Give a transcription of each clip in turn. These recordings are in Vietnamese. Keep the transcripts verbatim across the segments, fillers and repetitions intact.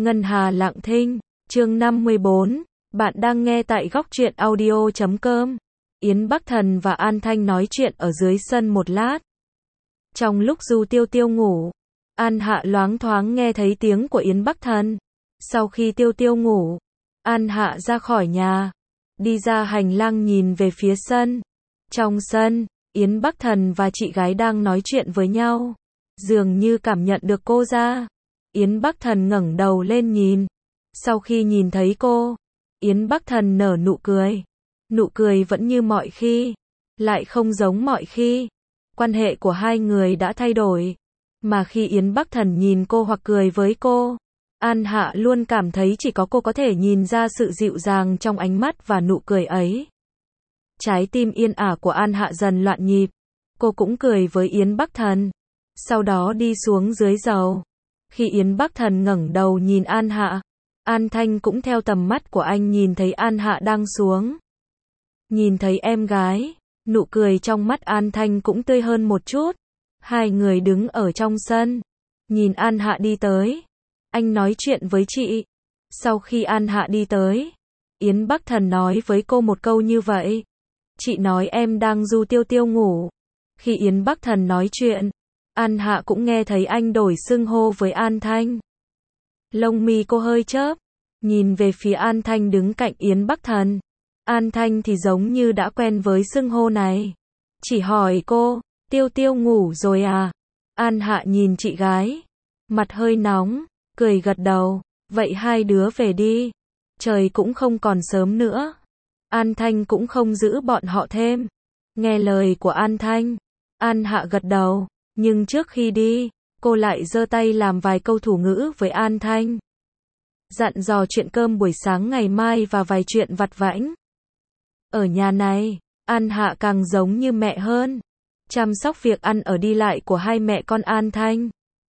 Ngân Hà Lặng Thinh, chương năm mươi bốn, bạn đang nghe tại góc truyện audio chấm com. Yến Bắc Thần và An Thanh nói chuyện ở dưới sân một lát. Trong lúc Du Tiêu Tiêu ngủ, An Hạ loáng thoáng nghe thấy tiếng của Yến Bắc Thần. Sau khi Tiêu Tiêu ngủ, An Hạ ra khỏi nhà, đi ra hành lang nhìn về phía sân. Trong sân, Yến Bắc Thần và chị gái đang nói chuyện với nhau. Dường như cảm nhận được cô ra, Yến Bắc Thần ngẩng đầu lên nhìn. Sau khi nhìn thấy cô, Yến Bắc Thần nở nụ cười. Nụ cười vẫn như mọi khi, lại không giống mọi khi. Quan hệ của hai người đã thay đổi. Mà khi Yến Bắc Thần nhìn cô hoặc cười với cô, An Hạ luôn cảm thấy chỉ có cô có thể nhìn ra sự dịu dàng trong ánh mắt và nụ cười ấy. Trái tim yên ả của An Hạ dần loạn nhịp. Cô cũng cười với Yến Bắc Thần. Sau đó đi xuống dưới lầu. Khi Yến Bắc Thần ngẩng đầu nhìn An Hạ, An Thanh cũng theo tầm mắt của anh nhìn thấy An Hạ đang xuống. Nhìn thấy em gái, nụ cười trong mắt An Thanh cũng tươi hơn một chút. Hai người đứng ở trong sân, nhìn An Hạ đi tới. Anh nói chuyện với chị. Sau khi An Hạ đi tới, Yến Bắc Thần nói với cô một câu như vậy. Chị nói em đang Du Tiêu Tiêu ngủ. Khi Yến Bắc Thần nói chuyện, An Hạ cũng nghe thấy anh đổi xưng hô với An Thanh. Lông mi cô hơi chớp, nhìn về phía An Thanh đứng cạnh Yến Bắc Thần. An Thanh thì giống như đã quen với xưng hô này. Chỉ hỏi cô, Tiêu Tiêu ngủ rồi à? An Hạ nhìn chị gái, mặt hơi nóng, cười gật đầu. Vậy hai đứa về đi, trời cũng không còn sớm nữa. An Thanh cũng không giữ bọn họ thêm. Nghe lời của An Thanh, An Hạ gật đầu. Nhưng trước khi đi, cô lại giơ tay làm vài câu thủ ngữ với An Thanh. Dặn dò chuyện cơm buổi sáng ngày mai và vài chuyện vặt vãnh. Ở nhà này, An Hạ càng giống như mẹ hơn. Chăm sóc việc ăn ở đi lại của hai mẹ con An Thanh.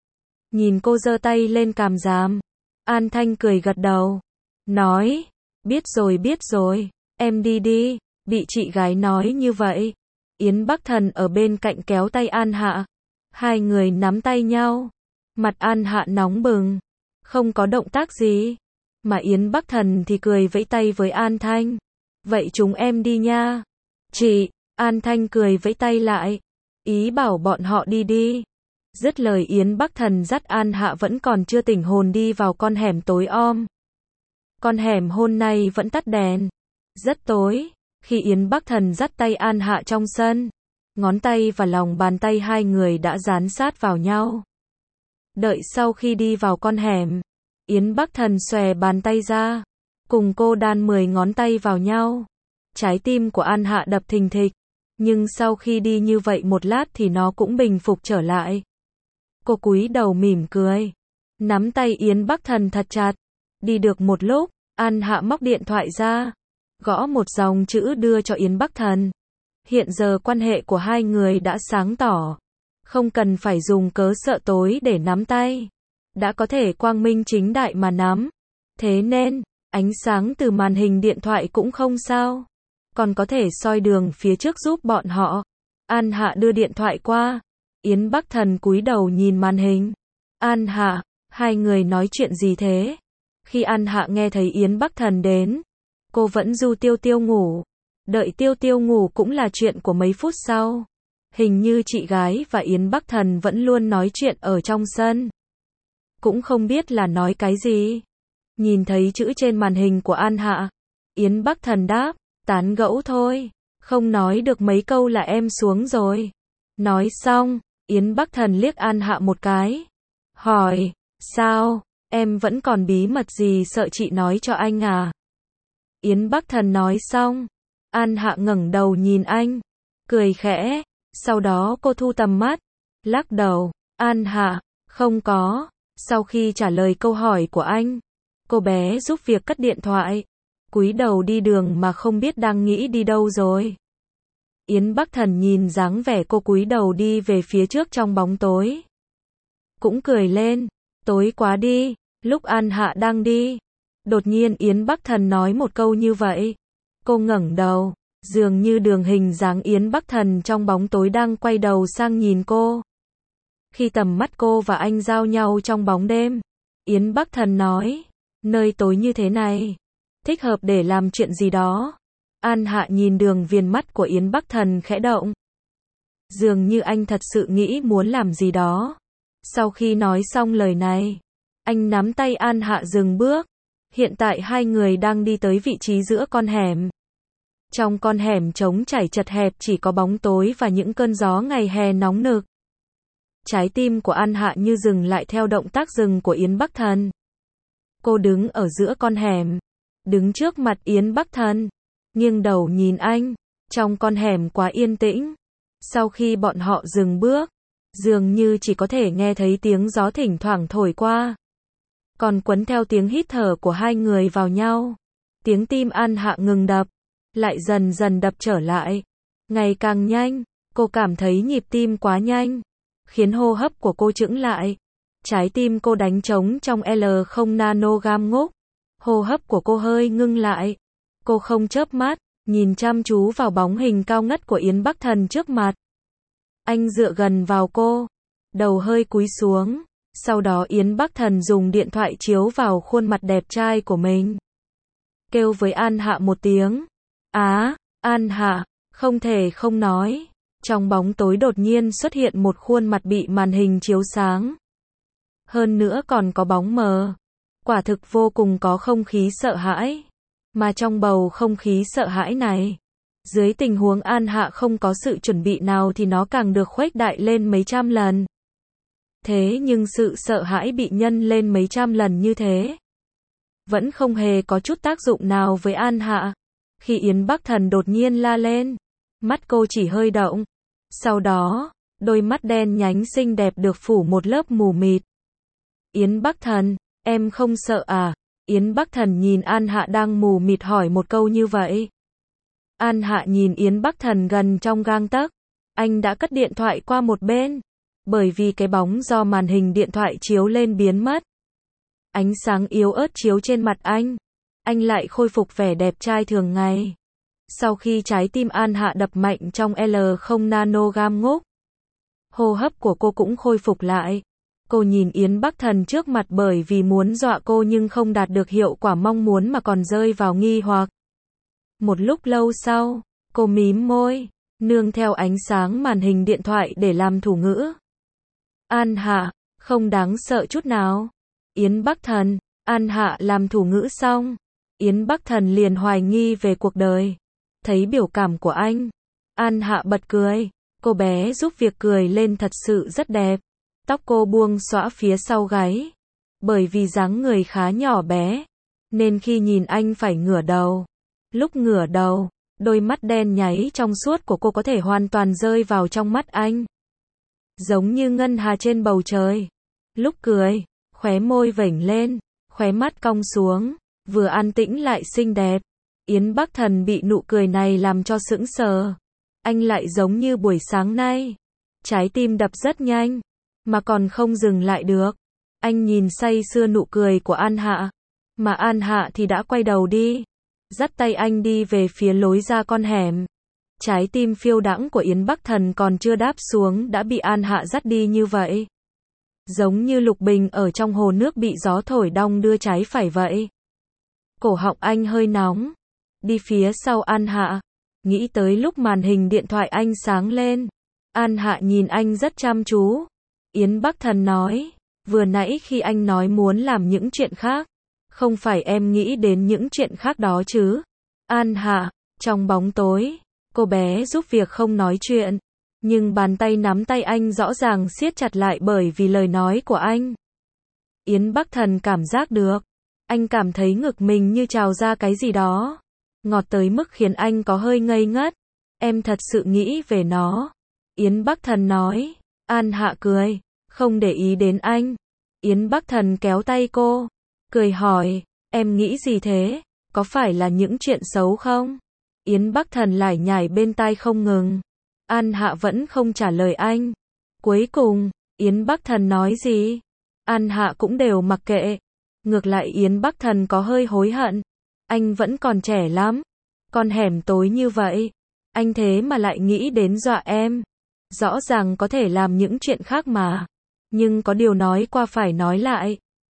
Nhìn cô giơ tay lên cằm ràm, An Thanh cười gật đầu. Nói, biết rồi biết rồi, em đi đi. Bị chị gái nói như vậy, Yến Bắc Thần ở bên cạnh kéo tay An Hạ. Hai người nắm tay nhau. Mặt An Hạ nóng bừng. Không có động tác gì. Mà Yến Bắc Thần thì cười vẫy tay với An Thanh. Vậy chúng em đi nha. Chị, An Thanh cười vẫy tay lại. Ý bảo bọn họ đi đi. Dứt lời Yến Bắc Thần dắt An Hạ vẫn còn chưa tỉnh hồn đi vào con hẻm tối om. Con hẻm hôm nay vẫn tắt đèn. Rất tối. Khi Yến Bắc Thần dắt tay An Hạ trong sân, ngón tay và lòng bàn tay hai người đã dán sát vào nhau. Đợi sau khi đi vào con hẻm, Yến Bắc Thần xòe bàn tay ra, cùng cô đan mười ngón tay vào nhau. Trái tim của An Hạ đập thình thịch, nhưng sau khi đi như vậy một lát thì nó cũng bình phục trở lại. Cô cúi đầu mỉm cười, nắm tay Yến Bắc Thần thật chặt. Đi được một lúc, An Hạ móc điện thoại ra, gõ một dòng chữ đưa cho Yến Bắc Thần. Hiện giờ quan hệ của hai người đã sáng tỏ. Không cần phải dùng cớ sợ tối để nắm tay. Đã có thể quang minh chính đại mà nắm. Thế nên, ánh sáng từ màn hình điện thoại cũng không sao. Còn có thể soi đường phía trước giúp bọn họ. An Hạ đưa điện thoại qua. Yến Bắc Thần cúi đầu nhìn màn hình. An Hạ, hai người nói chuyện gì thế? Khi An Hạ nghe thấy Yến Bắc Thần đến, cô vẫn Du Tiêu Tiêu ngủ. Đợi Tiêu Tiêu ngủ cũng là chuyện của mấy phút sau. Hình như chị gái và Yến Bắc Thần vẫn luôn nói chuyện ở trong sân. Cũng không biết là nói cái gì. Nhìn thấy chữ trên màn hình của An Hạ, Yến Bắc Thần đáp, tán gẫu thôi. Không nói được mấy câu là em xuống rồi. Nói xong, Yến Bắc Thần liếc An Hạ một cái. Hỏi, sao, em vẫn còn bí mật gì sợ chị nói cho anh à? Yến Bắc Thần nói xong, An Hạ ngẩng đầu nhìn anh, cười khẽ, sau đó cô thu tầm mắt, lắc đầu. An Hạ, không có. Sau khi trả lời câu hỏi của anh, cô bé giúp việc cất điện thoại, cúi đầu đi đường mà không biết đang nghĩ đi đâu rồi. Yến Bắc Thần nhìn dáng vẻ cô cúi đầu đi về phía trước trong bóng tối, cũng cười lên. Tối quá đi. Lúc An Hạ đang đi, đột nhiên Yến Bắc Thần nói một câu như vậy. Cô ngẩng đầu, dường như đường hình dáng Yến Bắc Thần trong bóng tối đang quay đầu sang nhìn cô. Khi tầm mắt cô và anh giao nhau trong bóng đêm, Yến Bắc Thần nói, nơi tối như thế này, thích hợp để làm chuyện gì đó. An Hạ nhìn đường viền mắt của Yến Bắc Thần khẽ động. Dường như anh thật sự nghĩ muốn làm gì đó. Sau khi nói xong lời này, anh nắm tay An Hạ dừng bước. Hiện tại hai người đang đi tới vị trí giữa con hẻm. Trong con hẻm trống trải chật hẹp chỉ có bóng tối và những cơn gió ngày hè nóng nực. Trái tim của An Hạ như dừng lại theo động tác dừng của Yến Bắc Thần. Cô đứng ở giữa con hẻm, đứng trước mặt Yến Bắc Thần, nghiêng đầu nhìn anh. Trong con hẻm quá yên tĩnh. Sau khi bọn họ dừng bước, dường như chỉ có thể nghe thấy tiếng gió thỉnh thoảng thổi qua. Còn quấn theo tiếng hít thở của hai người vào nhau. Tiếng tim An Hạ ngừng đập, lại dần dần đập trở lại. Ngày càng nhanh, cô cảm thấy nhịp tim quá nhanh, khiến hô hấp của cô chững lại. Trái tim cô đánh trống trong L không nanogam ngốc. Hô hấp của cô hơi ngưng lại. Cô không chớp mắt, nhìn chăm chú vào bóng hình cao ngất của Yến Bắc Thần trước mặt. Anh dựa gần vào cô, đầu hơi cúi xuống. Sau đó Yến Bắc Thần dùng điện thoại chiếu vào khuôn mặt đẹp trai của mình. Kêu với An Hạ một tiếng. Á, An Hạ, không thể không nói. Trong bóng tối đột nhiên xuất hiện một khuôn mặt bị màn hình chiếu sáng. Hơn nữa còn có bóng mờ. Quả thực vô cùng có không khí sợ hãi. Mà trong bầu không khí sợ hãi này, dưới tình huống An Hạ không có sự chuẩn bị nào thì nó càng được khuếch đại lên mấy trăm lần. Thế nhưng sự sợ hãi bị nhân lên mấy trăm lần như thế, vẫn không hề có chút tác dụng nào với An Hạ. Khi Yến Bắc Thần đột nhiên la lên, mắt cô chỉ hơi động. Sau đó, đôi mắt đen nhánh xinh đẹp được phủ một lớp mù mịt. Yến Bắc Thần, em không sợ à? Yến Bắc Thần nhìn An Hạ đang mù mịt hỏi một câu như vậy. An Hạ nhìn Yến Bắc Thần gần trong gang tấc. Anh đã cất điện thoại qua một bên. Bởi vì cái bóng do màn hình điện thoại chiếu lên biến mất. Ánh sáng yếu ớt chiếu trên mặt anh. Anh lại khôi phục vẻ đẹp trai thường ngày. Sau khi trái tim An Hạ đập mạnh trong L không nanogam ngốc, hô hấp của cô cũng khôi phục lại. Cô nhìn Yến Bắc Thần trước mặt bởi vì muốn dọa cô nhưng không đạt được hiệu quả mong muốn mà còn rơi vào nghi hoặc. Một lúc lâu sau, cô mím môi, nương theo ánh sáng màn hình điện thoại để làm thủ ngữ. An Hạ, không đáng sợ chút nào. Yến Bắc Thần, An Hạ làm thủ ngữ xong. Yến Bắc Thần liền hoài nghi về cuộc đời. Thấy biểu cảm của anh, An Hạ bật cười. Cô bé giúp việc cười lên thật sự rất đẹp. Tóc cô buông xõa phía sau gáy. Bởi vì dáng người khá nhỏ bé, nên khi nhìn anh phải ngửa đầu. Lúc ngửa đầu, đôi mắt đen nháy trong suốt của cô có thể hoàn toàn rơi vào trong mắt anh. Giống như ngân hà trên bầu trời. Lúc cười, khóe môi vểnh lên, khóe mắt cong xuống, vừa an tĩnh lại xinh đẹp. Yến Bắc Thần bị nụ cười này làm cho sững sờ. Anh lại giống như buổi sáng nay. Trái tim đập rất nhanh, mà còn không dừng lại được. Anh nhìn say sưa nụ cười của An Hạ. Mà An Hạ thì đã quay đầu đi. Dắt tay anh đi về phía lối ra con hẻm. Trái tim phiêu đãng của Yến Bắc Thần còn chưa đáp xuống đã bị An Hạ dắt đi như vậy. Giống như lục bình ở trong hồ nước bị gió thổi đong đưa trái phải vậy. Cổ họng anh hơi nóng. Đi phía sau An Hạ. Nghĩ tới lúc màn hình điện thoại anh sáng lên. An Hạ nhìn anh rất chăm chú. Yến Bắc Thần nói, vừa nãy khi anh nói muốn làm những chuyện khác, không phải em nghĩ đến những chuyện khác đó chứ? An Hạ, trong bóng tối, cô bé giúp việc không nói chuyện, nhưng bàn tay nắm tay anh rõ ràng siết chặt lại bởi vì lời nói của anh. Yến Bắc Thần cảm giác được, anh cảm thấy ngực mình như trào ra cái gì đó, ngọt tới mức khiến anh có hơi ngây ngất. Em thật sự nghĩ về nó. Yến Bắc Thần nói. An Hạ cười, không để ý đến anh. Yến Bắc Thần kéo tay cô, cười hỏi, em nghĩ gì thế? Có phải là những chuyện xấu không? Yến Bắc Thần lải nhải bên tai không ngừng. An Hạ vẫn không trả lời anh. Cuối cùng, Yến Bắc Thần nói gì? An Hạ cũng đều mặc kệ. Ngược lại Yến Bắc Thần có hơi hối hận. Anh vẫn còn trẻ lắm. Con hẻm tối như vậy. Anh thế mà lại nghĩ đến dọa em. Rõ ràng có thể làm những chuyện khác mà. Nhưng có điều nói qua phải nói lại.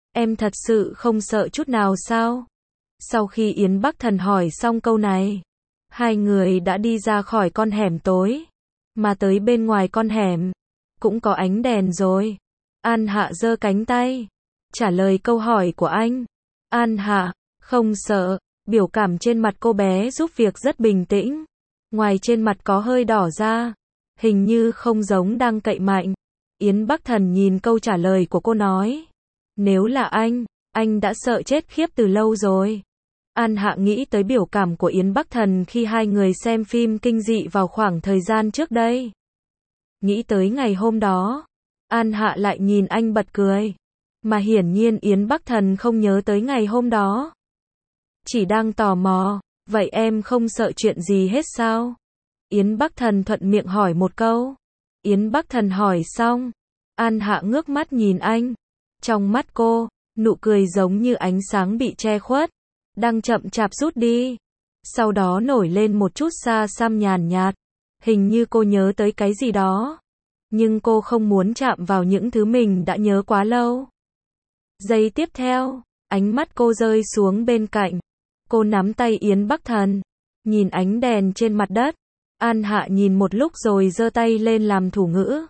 Em thật sự không sợ chút nào sao? Sau khi Yến Bắc Thần hỏi xong câu này, hai người đã đi ra khỏi con hẻm tối, mà tới bên ngoài con hẻm, cũng có ánh đèn rồi. An Hạ giơ cánh tay, trả lời câu hỏi của anh. An Hạ, không sợ, biểu cảm trên mặt cô bé giúp việc rất bình tĩnh. Ngoài trên mặt có hơi đỏ ra, hình như không giống đang cậy mạnh. Yến Bắc Thần nhìn câu trả lời của cô nói. Nếu là anh, anh đã sợ chết khiếp từ lâu rồi. An Hạ nghĩ tới biểu cảm của Yến Bắc Thần khi hai người xem phim kinh dị vào khoảng thời gian trước đây. Nghĩ tới ngày hôm đó, An Hạ lại nhìn anh bật cười. Mà hiển nhiên Yến Bắc Thần không nhớ tới ngày hôm đó. Chỉ đang tò mò, vậy em không sợ chuyện gì hết sao? Yến Bắc Thần thuận miệng hỏi một câu. Yến Bắc Thần hỏi xong, An Hạ ngước mắt nhìn anh. Trong mắt cô, nụ cười giống như ánh sáng bị che khuất, đang chậm chạp rút đi. Sau đó nổi lên một chút xa xăm nhàn nhạt. Hình như cô nhớ tới cái gì đó. Nhưng cô không muốn chạm vào những thứ mình đã nhớ quá lâu. Giây tiếp theo, ánh mắt cô rơi xuống bên cạnh. Cô nắm tay Yến Bắc Thần, nhìn ánh đèn trên mặt đất. An Hạ nhìn một lúc rồi giơ tay lên làm thủ ngữ.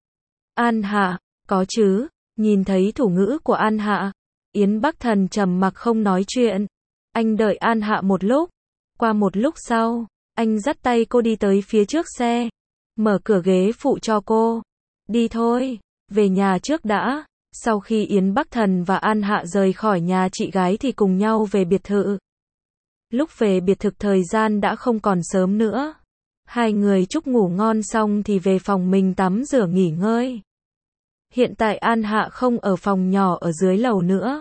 An Hạ, có chứ? Nhìn thấy thủ ngữ của An Hạ, Yến Bắc Thần trầm mặc không nói chuyện. Anh đợi An Hạ một lúc. Qua một lúc sau, anh dắt tay cô đi tới phía trước xe, mở cửa ghế phụ cho cô. Đi thôi, về nhà trước đã. Sau khi Yến Bắc Thần và An Hạ rời khỏi nhà chị gái thì cùng nhau về biệt thự. Lúc về biệt thự thời gian đã không còn sớm nữa. Hai người chúc ngủ ngon xong thì về phòng mình tắm rửa nghỉ ngơi. Hiện tại An Hạ không ở phòng nhỏ ở dưới lầu nữa.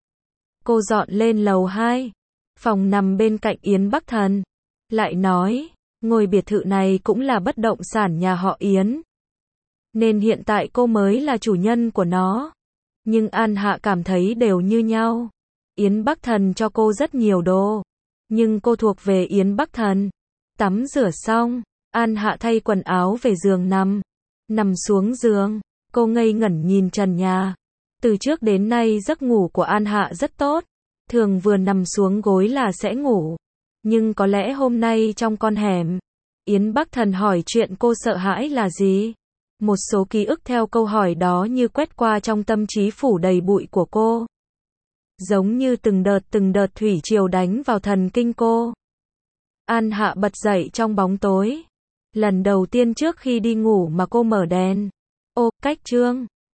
Cô dọn lên lầu hai, phòng nằm bên cạnh Yến Bắc Thần. Lại nói, ngôi biệt thự này cũng là bất động sản nhà họ Yến. Nên hiện tại cô mới là chủ nhân của nó. Nhưng An Hạ cảm thấy đều như nhau. Yến Bắc Thần cho cô rất nhiều đồ. Nhưng cô thuộc về Yến Bắc Thần. Tắm rửa xong, An Hạ thay quần áo về giường nằm. Nằm xuống giường, cô ngây ngẩn nhìn trần nhà. Từ trước đến nay giấc ngủ của An Hạ rất tốt. Thường vừa nằm xuống gối là sẽ ngủ. Nhưng có lẽ hôm nay trong con hẻm, Yến Bắc Thần hỏi chuyện cô sợ hãi là gì? Một số ký ức theo câu hỏi đó như quét qua trong tâm trí phủ đầy bụi của cô. Giống như từng đợt từng đợt thủy triều đánh vào thần kinh cô. An Hạ bật dậy trong bóng tối. Lần đầu tiên trước khi đi ngủ mà cô mở đèn. Ô, cách chương.